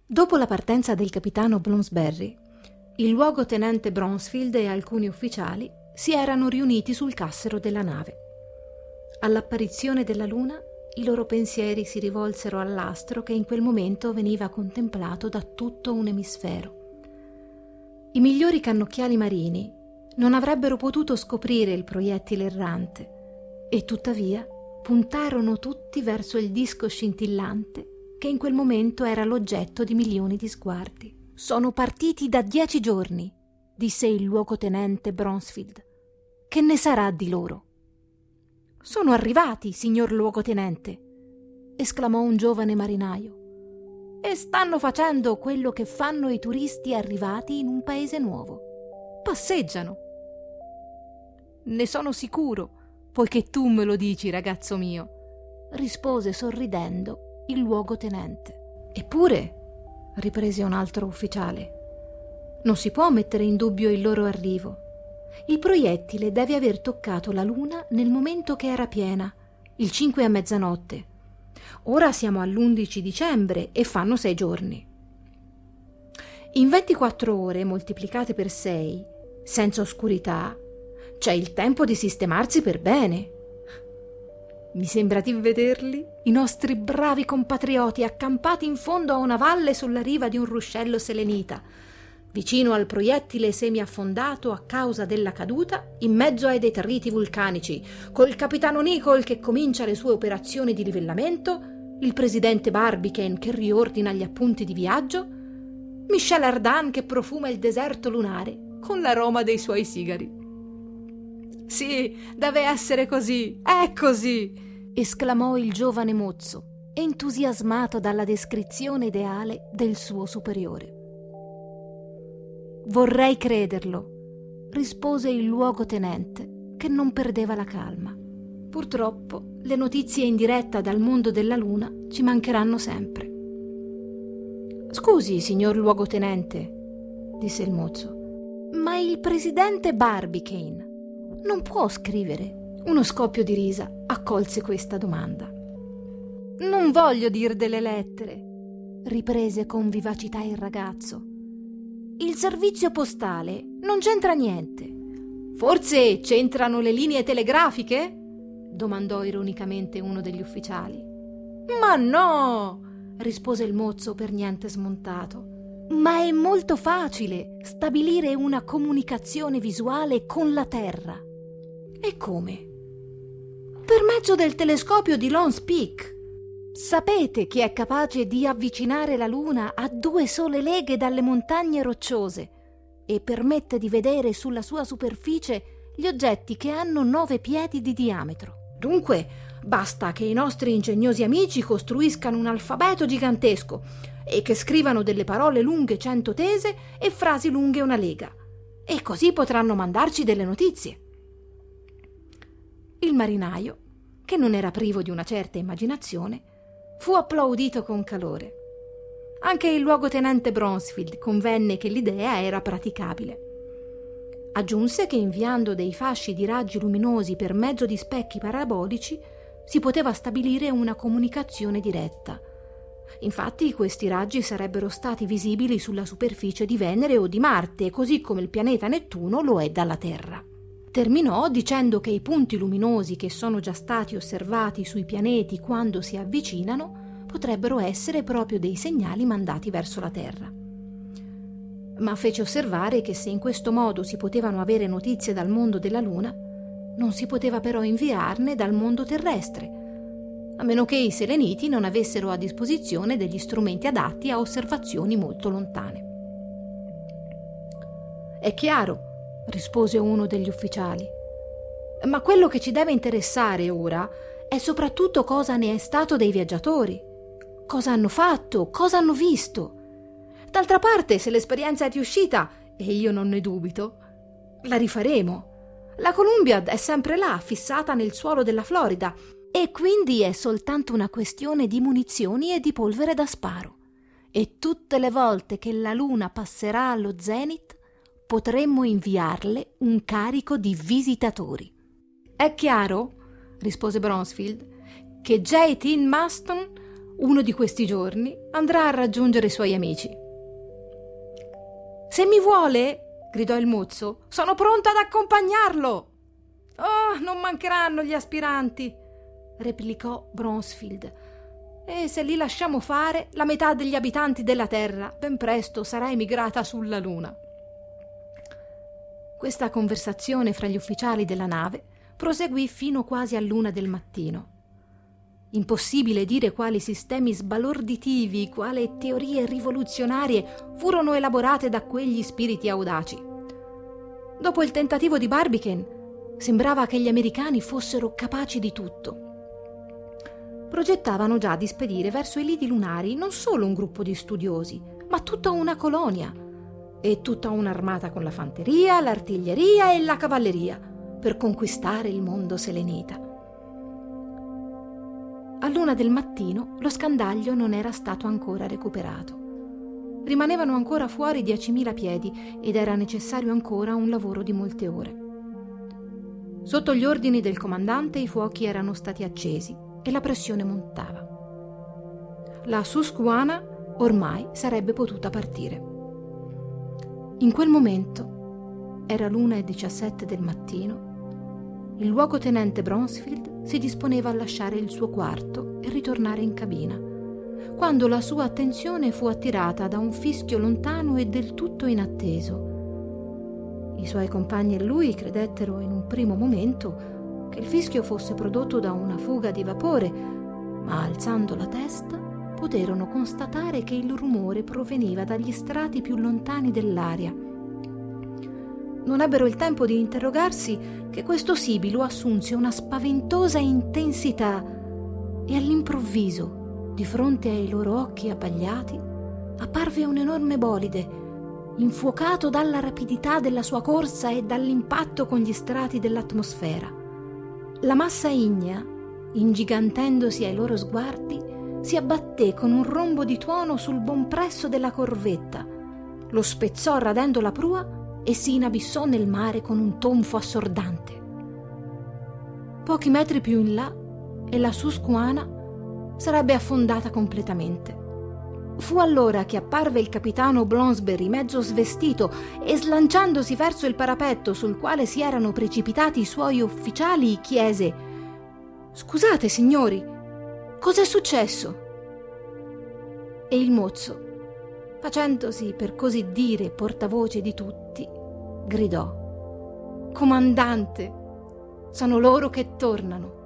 Dopo la partenza del capitano Bloomsbury, il luogotenente Bronsfield e alcuni ufficiali si erano riuniti sul cassero della nave. All'apparizione della luna, i loro pensieri si rivolsero all'astro che in quel momento veniva contemplato da tutto un emisfero. I migliori cannocchiali marini non avrebbero potuto scoprire il proiettile errante e tuttavia puntarono tutti verso il disco scintillante che in quel momento era l'oggetto di milioni di sguardi. «Sono partiti da 10 giorni», disse il luogotenente Bronsfield. «Che ne sarà di loro?» «Sono arrivati, signor luogotenente», esclamò un giovane marinaio, «e stanno facendo quello che fanno i turisti arrivati in un paese nuovo. Passeggiano». «Ne sono sicuro, poiché tu me lo dici, ragazzo mio», rispose sorridendo il luogotenente. «Eppure», riprese un altro ufficiale, «non si può mettere in dubbio il loro arrivo. Il proiettile deve aver toccato la luna nel momento che era piena, il 5 a mezzanotte. Ora siamo all'11 dicembre e fanno 6 giorni. In 24 ore moltiplicate per 6, senza oscurità, c'è il tempo di sistemarsi per bene. Mi sembra di vederli, i nostri bravi compatrioti, accampati in fondo a una valle sulla riva di un ruscello selenita, vicino al proiettile semiaffondato a causa della caduta, in mezzo ai detriti vulcanici, col capitano Nicol che comincia le sue operazioni di livellamento, il presidente Barbicane che riordina gli appunti di viaggio, Michel Ardan che profuma il deserto lunare con l'aroma dei suoi sigari. «Sì, deve essere così, è così!» esclamò il giovane mozzo, entusiasmato dalla descrizione ideale del suo superiore. «Vorrei crederlo», rispose il luogotenente, che non perdeva la calma. «Purtroppo le notizie in diretta dal mondo della luna ci mancheranno sempre». «Scusi, signor luogotenente», disse il mozzo, «ma il presidente Barbicane non può scrivere?» Uno scoppio di risa accolse questa domanda. «Non voglio dir delle lettere», riprese con vivacità il ragazzo. «Il servizio postale non c'entra niente». «Forse c'entrano le linee telegrafiche?» domandò ironicamente uno degli ufficiali. «Ma no!» rispose il mozzo per niente smontato. «Ma è molto facile stabilire una comunicazione visuale con la Terra». «E come?» «Per mezzo del telescopio di Long's Peak. Sapete che è capace di avvicinare la Luna a 2 sole leghe dalle montagne rocciose e permette di vedere sulla sua superficie gli oggetti che hanno 9 piedi di diametro. Dunque, basta che i nostri ingegnosi amici costruiscano un alfabeto gigantesco e che scrivano delle parole lunghe 100 tese e frasi lunghe 1 lega, e così potranno mandarci delle notizie». Il marinaio, che non era privo di una certa immaginazione, fu applaudito con calore. Anche il luogotenente Bronsfield convenne che l'idea era praticabile. Aggiunse che inviando dei fasci di raggi luminosi per mezzo di specchi parabolici si poteva stabilire una comunicazione diretta. Infatti questi raggi sarebbero stati visibili sulla superficie di Venere o di Marte, così come il pianeta Nettuno lo è dalla Terra. Terminò dicendo che i punti luminosi che sono già stati osservati sui pianeti quando si avvicinano potrebbero essere proprio dei segnali mandati verso la Terra. Ma fece osservare che se in questo modo si potevano avere notizie dal mondo della Luna, non si poteva però inviarne dal mondo terrestre, a meno che i seleniti non avessero a disposizione degli strumenti adatti a osservazioni molto lontane. «È chiaro», rispose uno degli ufficiali, «ma quello che ci deve interessare ora è soprattutto cosa ne è stato dei viaggiatori, cosa hanno fatto, cosa hanno visto. D'altra parte, se l'esperienza è riuscita, e io non ne dubito, la rifaremo. La Columbia è sempre là, fissata nel suolo della Florida, e quindi è soltanto una questione di munizioni e di polvere da sparo. E tutte le volte che la Luna passerà allo zenith potremmo inviarle un carico di visitatori». «È chiaro», rispose Bronsfield, «che J. T. Maston Uno di questi giorni andrà a raggiungere i suoi amici. «Se mi vuole», gridò il mozzo, «sono pronto ad accompagnarlo!» «Oh, non mancheranno gli aspiranti», replicò Bronsfield. «E se li lasciamo fare, la metà degli abitanti della Terra ben presto sarà emigrata sulla Luna». Questa conversazione fra gli ufficiali della nave proseguì fino quasi all'1 del mattino. Impossibile dire quali sistemi sbalorditivi, quali teorie rivoluzionarie furono elaborate da quegli spiriti audaci. Dopo il tentativo di Barbicane, sembrava che gli americani fossero capaci di tutto. Progettavano già di spedire verso i lidi lunari non solo un gruppo di studiosi, ma tutta una colonia e tutta un'armata con la fanteria, l'artiglieria e la cavalleria per conquistare il mondo selenita. All'1 del mattino lo scandaglio non era stato ancora recuperato. Rimanevano ancora fuori 10.000 piedi ed era necessario ancora un lavoro di molte ore. Sotto gli ordini del comandante i fuochi erano stati accesi e la pressione montava. La Susquehanna ormai sarebbe potuta partire. In quel momento, era l'1:17 del mattino, il luogotenente Bronsfield si disponeva a lasciare il suo quarto e ritornare in cabina, quando la sua attenzione fu attirata da un fischio lontano e del tutto inatteso. I suoi compagni e lui credettero in un primo momento che il fischio fosse prodotto da una fuga di vapore, ma alzando la testa poterono constatare che il rumore proveniva dagli strati più lontani dell'aria. Non ebbero il tempo di interrogarsi che questo sibilo assunse una spaventosa intensità e all'improvviso, di fronte ai loro occhi abbagliati, apparve un enorme bolide, infuocato dalla rapidità della sua corsa e dall'impatto con gli strati dell'atmosfera. La massa ignea, ingigantendosi ai loro sguardi, si abbatté con un rombo di tuono sul bompresso della corvetta, lo spezzò radendo la prua e si inabissò nel mare con un tonfo assordante. Pochi metri più in là e la Susquehanna sarebbe affondata completamente. Fu allora che apparve il capitano Blomsberry mezzo svestito e slanciandosi verso il parapetto sul quale si erano precipitati i suoi ufficiali chiese: «Scusate, signori, cos'è successo?» E il mozzo, facendosi per così dire portavoce di tutti, gridò: «Comandante, sono loro che tornano!»